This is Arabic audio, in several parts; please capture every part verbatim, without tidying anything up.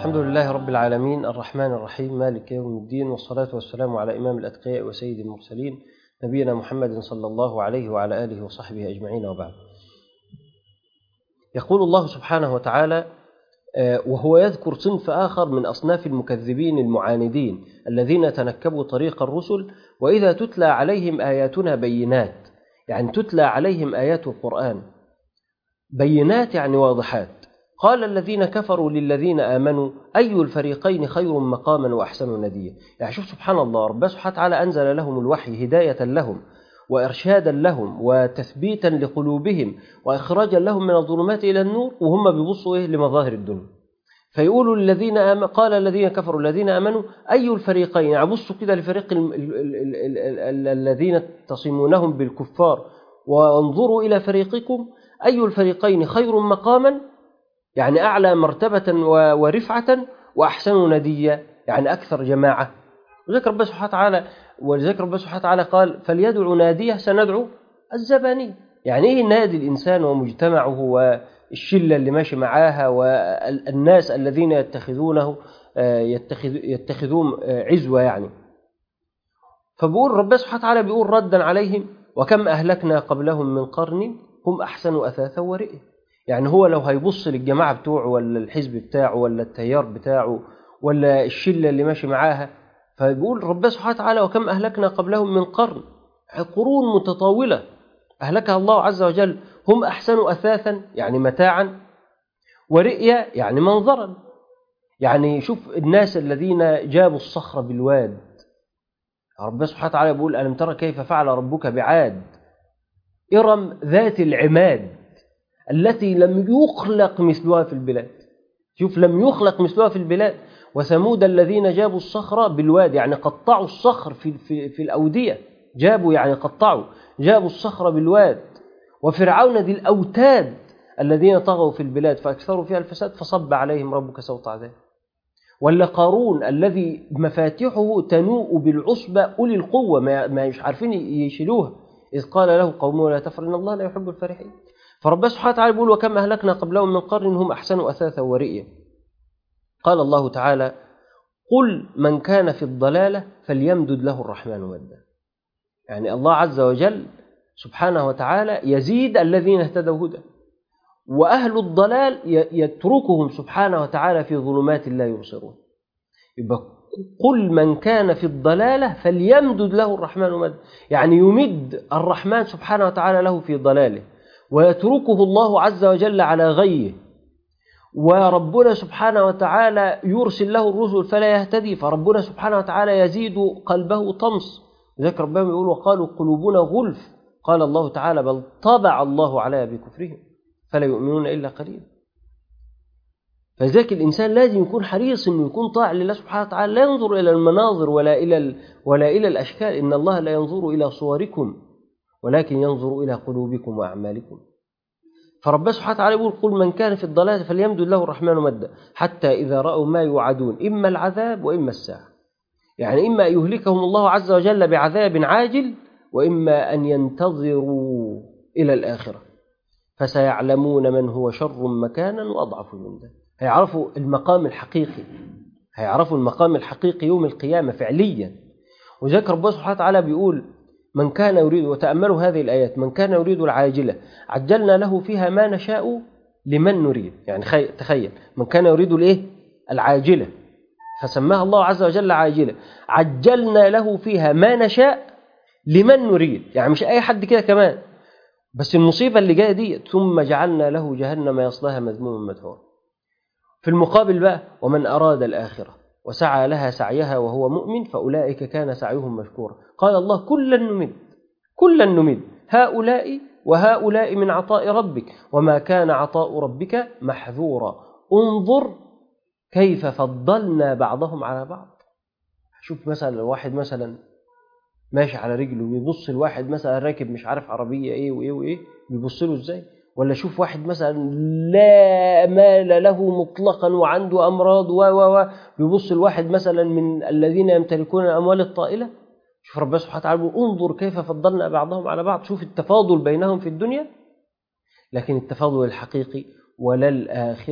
الحمد لله رب العالمين الرحمن الرحيم مالك يوم الدين، والصلاة والسلام على إمام الأتقياء وسيد المرسلين نبينا محمد صلى الله عليه وعلى آله وصحبه أجمعين، وبعد. يقول الله سبحانه وتعالى وهو يذكر صنف آخر من أصناف المكذبين المعاندين الذين تنكبوا طريق الرسل، وإذا تتلى عليهم آياتنا بينات، يعني تتلى عليهم آيات القرآن بينات يعني واضحات. قال الذين كفروا للذين آمنوا أي الفريقين خير مقاما وأحسن نديا. يعني شوف سبحان الله، ربنا سبحانه وتعالى أنزل لهم الوحي هداية لهم وإرشادا لهم وتثبيتا لقلوبهم وإخراجا لهم من الظلمات إلى النور، وهم بيبصوا إيه لمظاهر الدنيا. فيقولوا الذين آمنوا، قال الذين كفروا الذين آمنوا أي الفريقين، يعني بصوا كده لفريق الذين تصمونهم بالكفار وانظروا إلى فريقكم أي الفريقين خير مقاما، يعني أعلى مرتبة ورفعة، وأحسن نديا يعني أكثر جماعة. وذكر ربنا سبحانه وتعالى وذكر ربنا سبحانه وتعالى قال فليدعو ناديه سندعو الزبانية. يعني إيه نادي الإنسان ومجتمعه والشلة اللي ماشي معاها والناس الذين يتخذونه يتخذ يتخذون عزوة يعني. فبقول ربنا سبحانه وتعالى بيقول ردا عليهم وكم أهلكنا قبلهم من قرن هم أحسن أثاثا ورئا. يعني هو لو هيبص للجماعة بتوعه ولا الحزب بتاعه ولا التيار بتاعه ولا الشلة اللي ماشي معاها، فيقول ربنا سبحانه وتعالى وكم أهلكنا قبلهم من قرن، قرون متطاولة أهلكها الله عز وجل، هم أحسن أثاثا يعني متاعا، ورئيا يعني منظرا. يعني شوف الناس الذين جابوا الصخر بالواد، ربنا سبحانه وتعالى يقول ألم ترى كيف فعل ربك بعاد إرم ذات العماد التي لم يخلق مثلها في البلاد. شوف لم يخلق مثلها في البلاد. وثمود الذين جابوا الصخر بالواد يعني قطعوا الصخر في, في, في الأودية، جابوا يعني قطعوا جابوا الصخر بالواد. وفرعون ذي الأوتاد الذين طغوا في البلاد فأكثروا فيها الفساد فصب عليهم ربك سوط عذاب. ولا قارون الذي مفاتيحه تنوء بالعصبة أولي القوة ما مش عارفين يشيلوها، إذ قال له قومه لا تفر إن الله لا يحب الفرحين. فربنا سبحانه وتعالى يقول وكم أهلكنا قبلهم من قرن هم أحسن أثاثا ورئيا. قال الله تعالى قل من كان في الضلالة فليمدد له الرحمن مدا. يعني الله عز وجل سبحانه وتعالى يزيد الذين اهتدوا هدى، وأهل الضلال يتركهم سبحانه وتعالى في ظلمات لا يبصرون. يبقى قل من كان في الضلالة فليمدد له الرحمن مدا، يعني يمد الرحمن سبحانه وتعالى له في ضلاله ويتركه الله عز وجل على غيه. وربنا سبحانه وتعالى يرسل له الرسل فلا يهتدي، فربنا سبحانه وتعالى يزيد قلبه طمس. ذكر ربهم يقول وقالوا قلوبنا غلف، قال الله تعالى بل طبع الله عليها بكفرهم فلا يؤمنون إلا قليلا. فذلك الإنسان لازم يكون حريص أنه يكون طاع لله سبحانه وتعالى، لا ينظر إلى المناظر ولا إلى ولا إلى الأشكال. إن الله لا ينظر إلى صوركم ولكن ينظر إلى قلوبكم وأعمالكم. فربنا سبحانه وتعالى يقول قل من كان في الضلالة فليمدد له الرحمن مدا حتى إذا رأوا ما يوعدون إما العذاب وإما الساعة. يعني إما أن يهلكهم الله عز وجل بعذاب عاجل، وإما أن ينتظروا إلى الآخرة فسيعلمون من هو شر مكانا وأضعف جندا. هيعرفوا المقام الحقيقي، هيعرفوا المقام الحقيقي يوم القيامة فعليا. وذكر ربنا سبحانه وتعالى بيقول من كان يريد، وتأملوا هذه الآيات، من كان يريد العاجلة عجلنا له فيها ما نشاء لمن نريد. يعني تخيل من كان يريد الإيه؟ العاجلة، فسماها الله عز وجل عاجلة، عجلنا له فيها ما نشاء لمن نريد. يعني مش أي حد كده كمان، بس المصيبة اللي جاية دي ثم جعلنا له جهنم يصلاها مذموما مدحورا. في المقابل بقى ومن أراد الآخرة وسعى لها سعيها وهو مؤمن فأولئك كان سعيهم مشكورا. قال الله كلا نمد كلا نمد هؤلاء وهؤلاء من عطاء ربك وما كان عطاء ربك محذورا انظر كيف فضلنا بعضهم على بعض. شوف مثلا واحد مثلا ماشي على رجله ويبص الواحد مثلا راكب مش عارف عربية ايه وايه وايه بيبص له ازاي. ولا شوف واحد مثلا لا مال له مطلقا وعنده أمراض و و بيبص الواحد مثلا من الذين يمتلكون الأموال الطائلة. شوف ربنا سبحانه وتعالى انظر كيف فضلنا بعضهم على بعض. شوف التفاضل بينهم في الدنيا، لكن التفاضل الحقيقي وللآخرة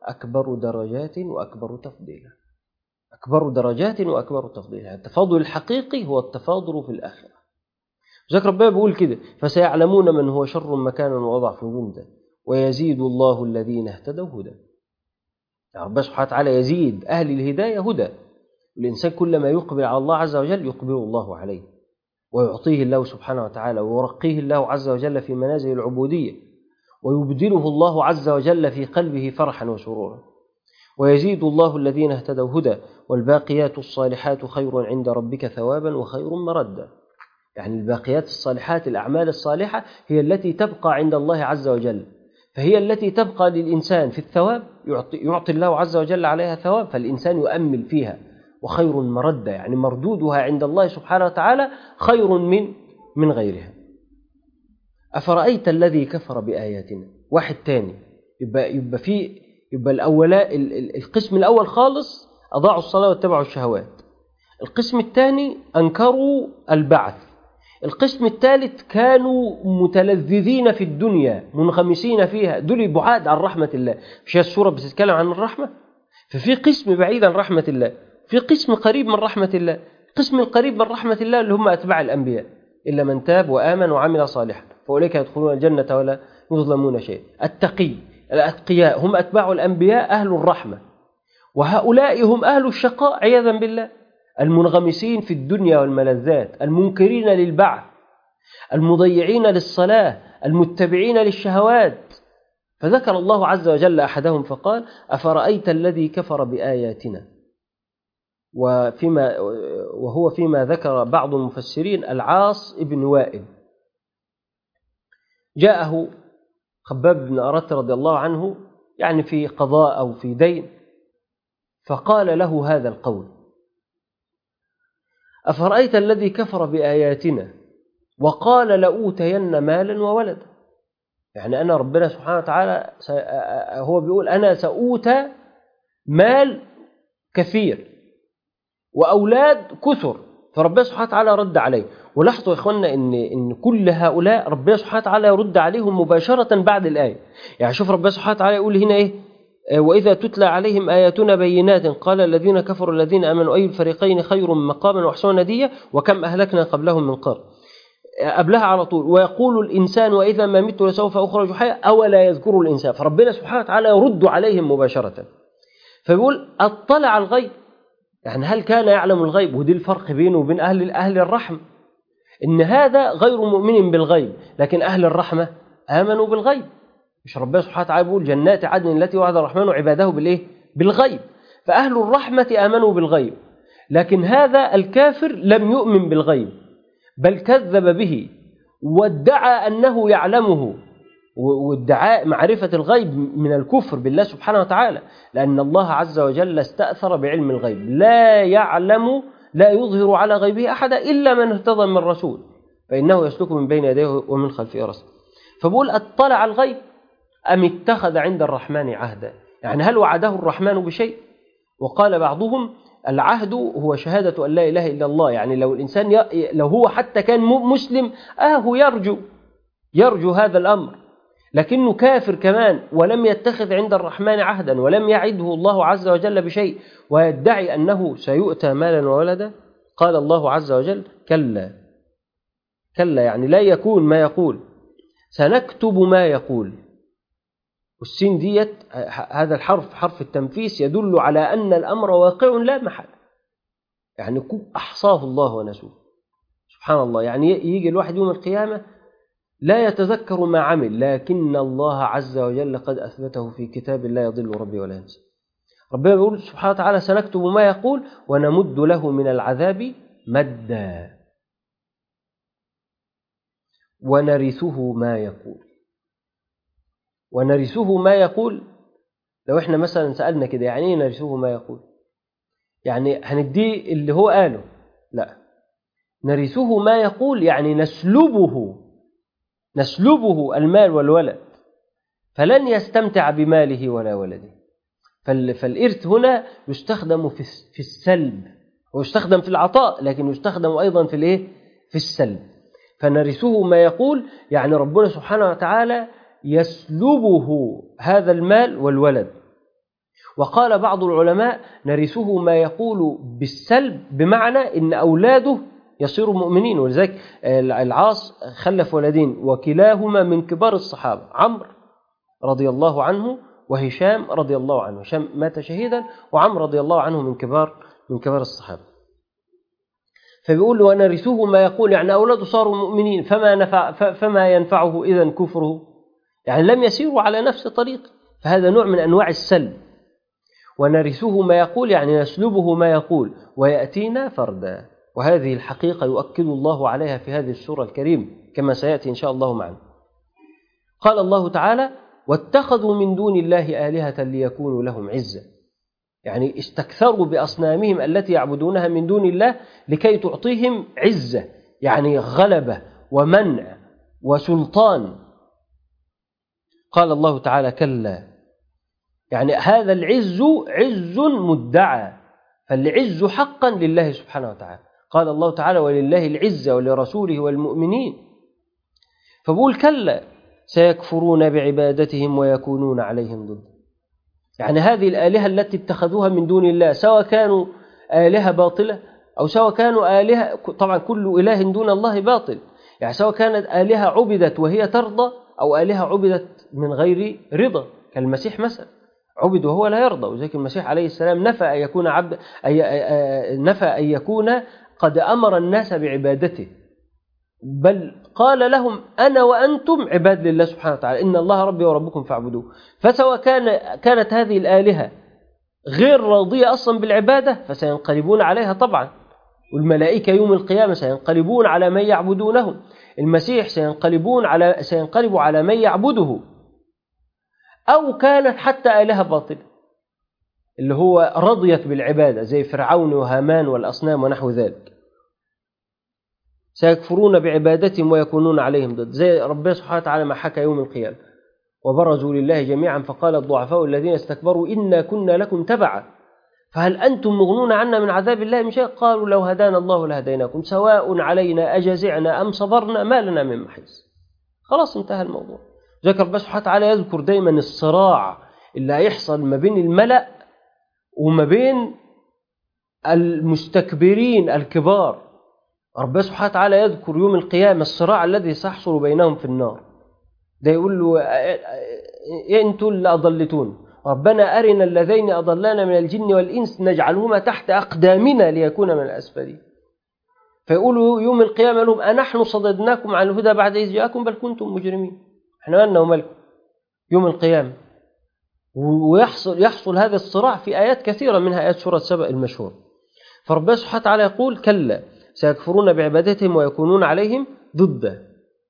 أكبر درجات وأكبر تفضيلا. أكبر درجات وأكبر تفضيلا. التفاضل الحقيقي هو التفاضل في الآخرة. ذكر ربنا بيقول كده: فسيعلمون من هو شر مكانا وأضعف جندا ويزيد الله الذين اهتدوا هدى. يعني ربنا سبحانه وتعالى يزيد أهل الهداية هدى. الإنسان كلما يقبل على الله عز وجل يقبل الله عليه، ويعطيه الله سبحانه وتعالى، ويرقيه الله عز وجل في منازل العبودية، ويبدله الله عز وجل في قلبه فرحا وسرورا. ويزيد الله الذين اهتدوا هدى والباقيات الصالحات خير عند ربك ثوابا وخير مردا. يعني الباقيات الصالحات، الأعمال الصالحة، هي التي تبقى عند الله عز وجل، فهي التي تبقى للإنسان في الثواب، يعطي, يعطي الله عز وجل عليها ثواب، فالإنسان يؤمل فيها. وخير مردا يعني مردودها عند الله سبحانه وتعالى خير من من غيرها. أفرأيت الذي كفر بآياتنا. واحد تاني يبقى يبقى في يبقى الأولاء القسم الأول خالص أضاعوا الصلاة واتبعوا الشهوات. القسم الثاني أنكروا البعث. القسم الثالث كانوا متلذذين في الدنيا منغمسين فيها، دول بعاد عن رحمة الله. مش هي السورة بتتكلم عن الرحمة؟ ففي قسم بعيد عن رحمة الله، في قسم قريب من رحمة الله. القسم القريب من رحمة الله اللي هم أتباع الأنبياء: إلا من تاب وآمن وعمل صالحا فأولئك يدخلون الجنة ولا يظلمون شيئا. التقي الأتقياء هم أتباع الأنبياء أهل الرحمة، وهؤلاء هم أهل الشقاء عياذا بالله، المنغمسين في الدنيا والملذات، المنكرين للبعث، المضيعين للصلاة، المتبعين للشهوات. فذكر الله عز وجل أحدهم فقال: أفرأيت الذي كفر بآياتنا. وفيما وهو فيما ذكر بعض المفسرين العاص ابن وائل، جاءه خباب بن أرت رضي الله عنه يعني في قضاء أو في دين، فقال له هذا القول: أفرأيت الذي كفر بآياتنا وقال لأوتين مالا وولدا. يعني أنا ربنا سبحانه وتعالى هو بيقول أنا سأوتى مال كثير وأولاد كثر، فربنا سبحانه وتعالى رد عليه. ولاحظوا يا إخواننا إن إن كل هؤلاء ربنا سبحانه وتعالى يرد عليهم مباشرة بعد الآية. يعني شوف ربنا سبحانه وتعالى يقول هنا إيه: وإذا تتلى عليهم آياتنا بينات قال الذين كفروا الذين آمنوا أي الفريقين خير مقاما وأحسن نديا وكم أهلكنا قبلهم من قرن. قبلها على طول: ويقول الإنسان وإذا ما مت لسوف أخرج حيا أولا يذكر الإنسان. فربنا سبحانه وتعالى يرد عليهم مباشرة، فيقول: اطلع الغيب. يعني هل كان يعلم الغيب؟ ودي الفرق بينه وبين أهل أهل الرحمة، إن هذا غير مؤمن بالغيب، لكن أهل الرحمة آمنوا بالغيب. مش ربنا سبحانه وتعالى يقول: جنات عدن التي وعد الرحمن عباده بالإيه؟ بالغيب. فأهل الرحمة آمنوا بالغيب، لكن هذا الكافر لم يؤمن بالغيب، بل كذب به وادعى أنه يعلمه. وادعاء معرفة الغيب من الكفر بالله سبحانه وتعالى، لأن الله عز وجل استأثر بعلم الغيب، لا يعلم لا يظهر على غيبه أحدا إلا من ارتضى من رسول فإنه يسلك من بين يديه ومن خلفه رصدا. فبقول: اطلع الغيب أم اتخذ عند الرحمن عهدا. يعني هل وعده الرحمن بشيء؟ وقال بعضهم: العهد هو شهادة أن لا إله إلا الله. يعني لو الإنسان ي... لو هو حتى كان مسلم آه يرجو يرجو هذا الأمر، لكنه كافر كمان ولم يتخذ عند الرحمن عهدا ولم يعده الله عز وجل بشيء ويدعي أنه سيؤتى مالا وولدا. قال الله عز وجل: كلا كلا، يعني لا يكون ما يقول، سنكتب ما يقول. والسين ديت هذا الحرف حرف التنفيس يدل على أن الأمر واقع لا محل، يعني أحصاه الله ونسوه. سبحان الله. يعني يجي الواحد يوم القيامة لا يتذكر ما عمل، لكن الله عز وجل قد أثبته في كتاب لا يضل ربي ولا ينسى. ربنا يقول سبحانه وتعالى: سنكتب ما يقول ونمد له من العذاب مدا ونرثه ما يقول. ونرثه ما يقول، لو احنا مثلا سألنا كده يعني ايه نرثه ما يقول؟ يعني هنديه اللي هو قاله؟ لا، نرثه ما يقول يعني نسلبه نسلبه المال والولد، فلن يستمتع بماله ولا ولده. فالإرث هنا يستخدم في السلب، ويستخدم في العطاء، لكن يستخدم أيضا في الايه؟ في السلب. فنرثه ما يقول يعني ربنا سبحانه وتعالى يسلبه هذا المال والولد، وقال بعض العلماء نرثه ما يقول بالسلب، بمعنى إن أولاده يصيروا مؤمنين. ولذلك العاص خلف ولدين وكلاهما من كبار الصحابة، عمرو رضي الله عنه وهشام رضي الله عنه. هشام مات شهيدا، وعمرو رضي الله عنه من كبار من كبار الصحابة. فبيقول له ونرثه ما يقول، يعني أولاده صاروا مؤمنين، فما نفع فما ينفعه إذن كفره، يعني لم يسيروا على نفس طريق، فهذا نوع من أنواع السلب. ونرثه ما يقول يعني نسلبه ما يقول ويأتينا فردا، وهذه الحقيقة يؤكد الله عليها في هذه السورة الكريمة كما سيأتي إن شاء الله معنا. قال الله تعالى واتخذوا من دون الله آلهة ليكونوا لهم عزا، يعني استكثروا بأصنامهم التي يعبدونها من دون الله لكي تعطيهم عزة، يعني غلبة ومنع وسلطان. قال الله تعالى كلا، يعني هذا العز عز مدعى، فالعز حقا لله سبحانه وتعالى. قال الله تعالى ولله العزة ولرسوله والمؤمنين، فبقول كلا سيكفرون بعبادتهم ويكونون عليهم ضد، يعني هذه الآلهة التي اتخذوها من دون الله سواء كانوا آلهة باطلة أو سواء كانوا آلهة، طبعا كل إله دون الله باطل، يعني سواء كانت آلهة عبدت وهي ترضى أو آلهة عبدت من غير رضا، كالمسيح مثلا عبد وهو لا يرضى، وذلك المسيح عليه السلام نفى أن يكون عبد أي نفى أن يكون قد أمر الناس بعبادته، بل قال لهم أنا وأنتم عباد لله سبحانه وتعالى، إن الله ربي وربكم فاعبدوه. فسواء كان كانت هذه الآلهة غير راضية أصلا بالعبادة فسينقلبون عليها طبعا، والملائكة يوم القيامة سينقلبون على من يعبدونهم، المسيح سينقلبون على سينقلب على من يعبده، أو كانت حتى آلهة باطلة اللي هو رضيت بالعبادة زي فرعون وهامان والأصنام ونحو ذلك، سيكفرون بعبادتهم ويكونون عليهم ضد، زي ربنا سبحانه وتعالى ما حكى يوم القيامة وبرزوا لله جميعا فقال الضعفاء الذين استكبروا إنا كنا لكم تبعا فهل أنتم مغنون عنا من عذاب الله من شيء، قالوا لو هدانا الله لهديناكم سواء علينا أجزعنا أم صبرنا ما لنا من محيص. خلاص انتهى الموضوع. ذكر ربنا سبحانه وتعالى يذكر دايما الصراع اللي هيحصل ما بين الملأ وما بين المستكبرين الكبار. ربنا سبحانه وتعالى يذكر يوم القيامة الصراع الذي سيحصل بينهم في النار، ده يقول له أنتم اللي أضلتون ربنا أرنا اللذين أضلانا من الجن والإنس نجعلهما تحت أقدامنا ليكون من الأسفلين، فيقولوا يوم القيامة لهم أنحن صددناكم عن الهدى بعد إذ جاءكم بل كنتم مجرمين، احنا مالنا ومالكم يوم القيامة. ويحصل يحصل هذا الصراع في آيات كثيرة منها آيات سورة سبأ المشهور. فربنا سبحانه وتعالى يقول كلا سيكفرون بعبادتهم ويكونون عليهم ضده.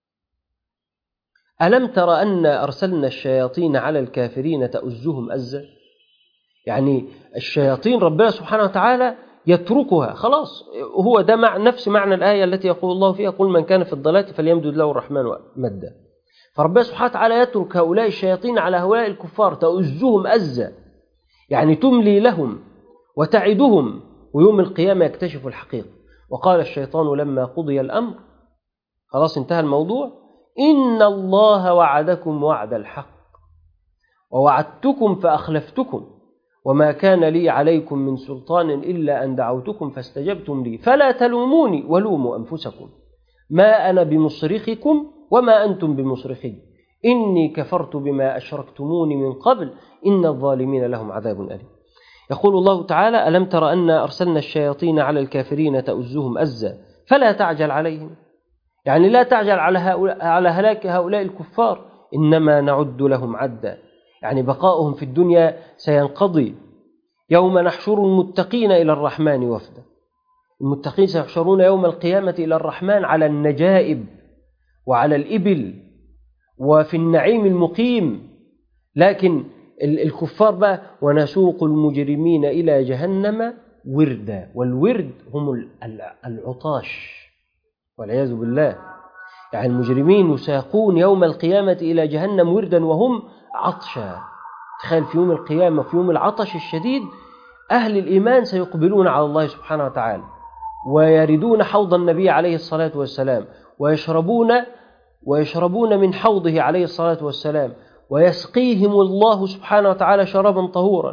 ألم تر أن أرسلنا الشياطين على الكافرين تؤزهم أزا، يعني الشياطين ربنا سبحانه وتعالى يتركها خلاص، هو ده مع نفس معنى الآية التي يقول الله فيها قل من كان في الضلال فليمدد له الرحمن مدا. فربنا سبحانه وتعالى يترك هؤلاء الشياطين على هؤلاء الكفار تؤزهم أزا، يعني تملي لهم وتعدهم، ويوم القيامة يكتشف الحقيقة. وقال الشيطان لما قضي الأمر، خلاص انتهى الموضوع، إن الله وعدكم وعد الحق ووعدتكم فأخلفتكم وما كان لي عليكم من سلطان إلا أن دعوتكم فاستجبتم لي فلا تلوموني ولوموا أنفسكم ما أنا بمصرخكم وما أنتم بمصرخي إني كفرت بما أشركتموني من قبل إن الظالمين لهم عذاب أليم. يقول الله تعالى ألم تر أن أرسلنا الشياطين على الكافرين تؤزهم أزا فلا تعجل عليهم، يعني لا تعجل على هؤلاء على هلاك هؤلاء الكفار، إنما نعد لهم عدا، يعني بقاؤهم في الدنيا سينقضي. يوم نحشر المتقين إلى الرحمن وفدا، المتقين سيحشرون يوم القيامة إلى الرحمن على النجائب وعلى الإبل وفي النعيم المقيم، لكن الكفار بقى ونسوق المجرمين إلى جهنم وردا، والورد هم العطاش والعياذ بالله، يعني المجرمين يساقون يوم القيامة إلى جهنم وردا وهم عطشا. تخيل في يوم القيامة في يوم العطش الشديد أهل الإيمان سيقبلون على الله سبحانه وتعالى ويردون حوض النبي عليه الصلاة والسلام ويشربون ويشربون من حوضه عليه الصلاة والسلام ويسقيهم الله سبحانه وتعالى شرابا طهورا،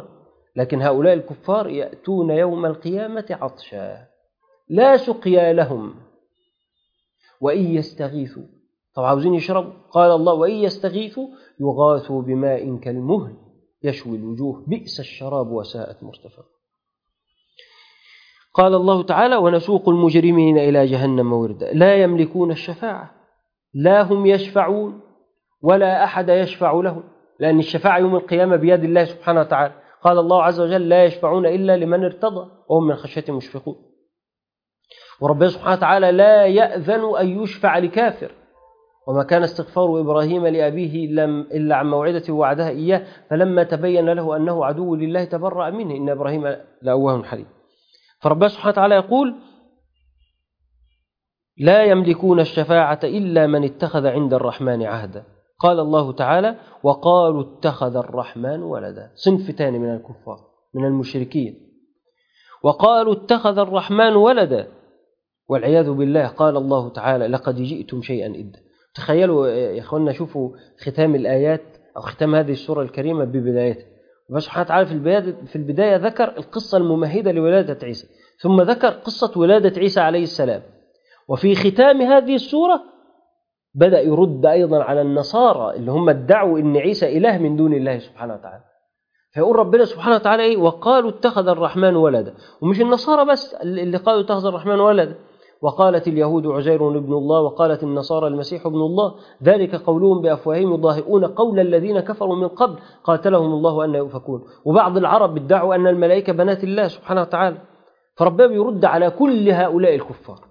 لكن هؤلاء الكفار يأتون يوم القيامة عطشا لا سقيا لهم وإن يستغيثوا، طبعا عاوزين يشربوا، قال الله وإن يستغيثوا يغاثوا بماء كالمهل يشوي الوجوه بئس الشراب وساءت مرتفقا. قال الله تعالى ونسوق المجرمين إلى جهنم وردا لا يملكون الشفاعة، لا هم يشفعون ولا أحد يشفع لهم، لأن الشفاعة يوم القيامة بيد الله سبحانه وتعالى. قال الله عز وجل لا يشفعون إلا لمن ارتضى وهم من خشيته مشفقون. وربنا سبحانه وتعالى لا يأذن أن يشفع لكافر، وما كان استغفار إبراهيم لأبيه إلا عن موعدة وعدها إياه فلما تبين له أنه عدو لله تبرأ منه إن إبراهيم لأواه حليم. فربنا سبحانه وتعالى يقول لا يملكون الشفاعة إلا من اتخذ عند الرحمن عهدا. قال الله تعالى وقالوا اتخذ الرحمن ولدا، صنف ثاني من الكفار من المشركين، وقالوا اتخذ الرحمن ولدا والعياذ بالله. قال الله تعالى لقد جئتم شيئا إدا. تخيلوا يا أخوانا، شوفوا ختام الآيات أو ختام هذه السورة الكريمة ببدايتها. الله سبحانه وتعالى في البداية في البداية ذكر القصة الممهدة لولادة عيسى، ثم ذكر قصة ولادة عيسى عليه السلام، وفي ختام هذه السورة بدأ يرد أيضا على النصارى اللي هم ادعوا إن عيسى إله من دون الله سبحانه وتعالى. فيقول ربنا سبحانه وتعالى إيه؟ وقالوا اتخذ الرحمن ولدا. ومش النصارى بس اللي قالوا اتخذ الرحمن ولدا، وقالت اليهود عزير ابن الله وقالت النصارى المسيح ابن الله ذلك قولهم بأفواههم يضاهئون قول الذين كفروا من قبل قاتلهم الله أن يؤفكون. وبعض العرب ادعوا أن الملائكة بنات الله سبحانه وتعالى. فربنا يرد على كل هؤلاء الكفار.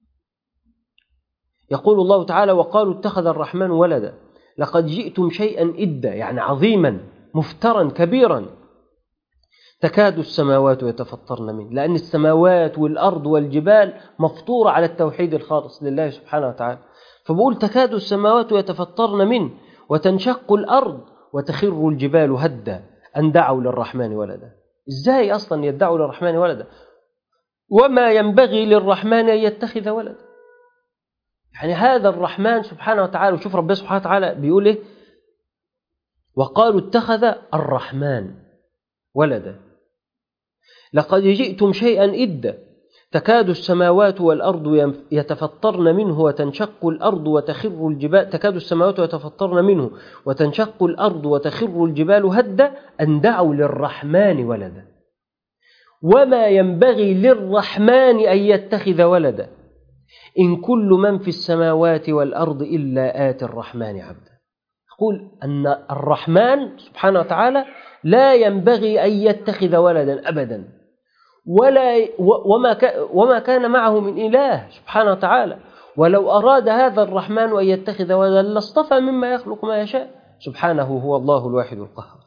يقول الله تعالى وقالوا اتخذ الرحمن ولدا لقد جئتم شيئا إدا، يعني عظيما مفترا كبيرا، تكاد السماوات يتفطرن منه، لأن السماوات والأرض والجبال مفطورة على التوحيد الخالص لله سبحانه وتعالى. فبقول تكاد السماوات يتفطرن منه وتنشق الأرض وتخر الجبال هدا أن دعوا للرحمن ولدا. إزاي أصلا يدعوا للرحمن ولدا؟ وما ينبغي للرحمن أن يتخذ ولدا. يعني هذا الرحمن سبحانه وتعالى، وشوف ربنا سبحانه وتعالى بيقول إيه؟ وقالوا اتخذ الرحمن ولدا لقد جئتم شيئا إدا تكاد السماوات والأرض يتفطرن منه وتنشق الأرض وتخر الجبال تكاد السماوات يتفطرن منه وتنشق الأرض وتخر الجبال هدا أن دعوا للرحمن ولدا وما ينبغي للرحمن أن يتخذ ولدا إن كل من في السماوات والأرض إلا آتي الرحمن عبدا. يقول أن الرحمن سبحانه وتعالى لا ينبغي أن يتخذ ولدا أبدا، ولا وما وما كان معه من إله سبحانه وتعالى. ولو أراد هذا الرحمن أن يتخذ ولدا لاصطفى مما يخلق ما يشاء، سبحانه هو الله الواحد القهار.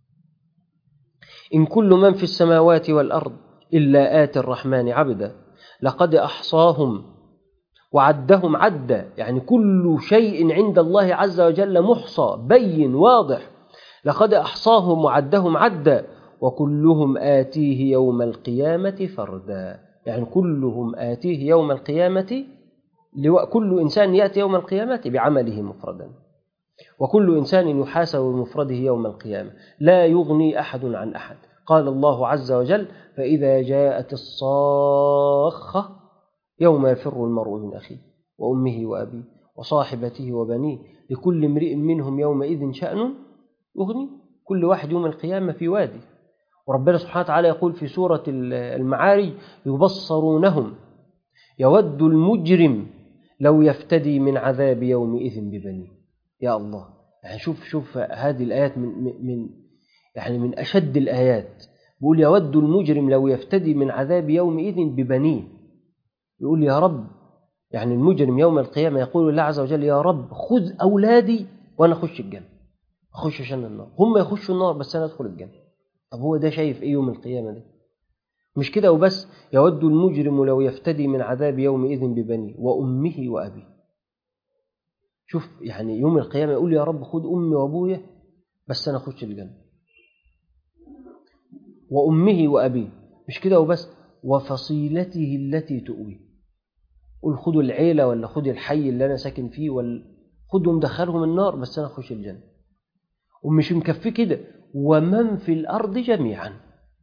إن كل من في السماوات والأرض إلا آتي الرحمن عبدا لقد أحصاهم وعدهم عدا، يعني كل شيء عند الله عز وجل محصى بين واضح. لقد أحصاهم وعدهم عدا وكلهم آتيه يوم القيامة فردا، يعني كلهم آتيه يوم القيامة، كل إنسان يأتي يوم القيامة بعمله مفردا، وكل إنسان يحاسب بمفرده يوم القيامة لا يغني أحد عن أحد. قال الله عز وجل فإذا جاءت الصاخة يوم يفر المرء من أخيه وأمه وأبيه وصاحبته وبنيه لكل امرئ منهم يومئذ شأن يغني. كل واحد يوم القيامة في وادي. وربنا سبحانه وتعالى يقول في سورة المعارج يبصرونهم يود المجرم لو يفتدي من عذاب يومئذ ببنيه. يا الله، يعني شوف شوف هذه الآيات من من يعني من أشد الآيات. بيقول يود المجرم لو يفتدي من عذاب يومئذ ببنيه. يقول يا رب، يعني المجرم يوم القيامة يقول الله عز وجل يا رب خذ أولادي وأنا أخش الجنة، أخش عشان النار، هم يخشوا النار بس أنا أدخل الجنة. طب هو ده شايف إيه يوم القيامة ده؟ مش كده وبس، يود المجرم لو يفتدي من عذاب يومئذ ببنيه وأمه وأبيه. شوف يعني يوم القيامة يقول يا رب خذ أمي وأبويا بس أنا أخش الجنة، وأمه وأبيه. مش كده وبس، وفصيلته التي تؤويه. قل خذوا العيلة ولا خذوا الحي اللي أنا ساكن فيه ولا خذهم دخلهم النار بس أنا أخش الجنة. ومش مكفي كده، ومن في الأرض جميعا.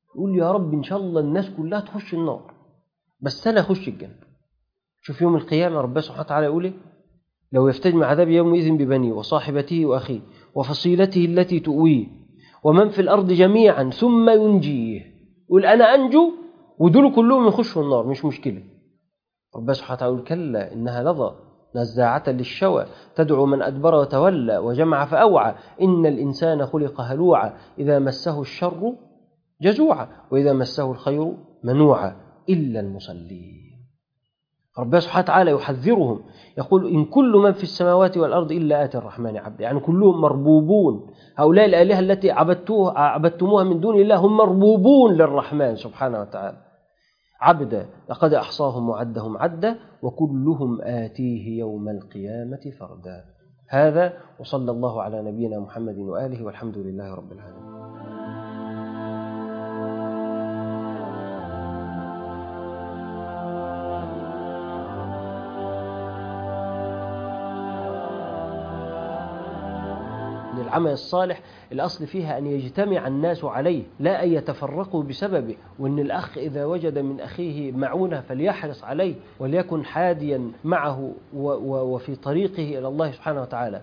يقول يا رب إن شاء الله الناس كلها تخش النار بس أنا أخش الجنة. شوف يوم القيامة ربنا سبحانه وتعالى يقول إيه؟ لو يفتدي عذاب يومئذ ببنيه وصاحبته وأخيه وفصيلته التي تؤويه ومن في الأرض جميعا ثم ينجيه. يقول أنا أنجو ودول كلهم يخشوا النار مش مشكلة. ربنا سبحانه وتعالى يقول كلا إنها لظى نزاعة للشوى تدعو من أدبر وتولى وجمع فأوعى إن الإنسان خلق هلوعا إذا مسه الشر جزوعا وإذا مسه الخير منوعا إلا المصلين. ربنا سبحانه وتعالى يحذرهم يقول إن كل من في السماوات والأرض إلا آتي الرحمن عبدا، يعني كلهم مربوبون. هؤلاء الآلهة التي عبدتوها عبدتموها من دون الله هم مربوبون للرحمن سبحانه وتعالى عبدا لقد أحصاهم وعدهم عدا وكلهم آتيه يوم القيامة فردا. هذا وصلى الله على نبينا محمد وآله والحمد لله رب العالمين. العمل الصالح الأصل فيها أن يجتمع الناس عليه لا أن يتفرقوا بسببه، وأن الأخ إذا وجد من أخيه معونة فليحرص عليه وليكن حاديا معه وفي طريقه إلى الله سبحانه وتعالى.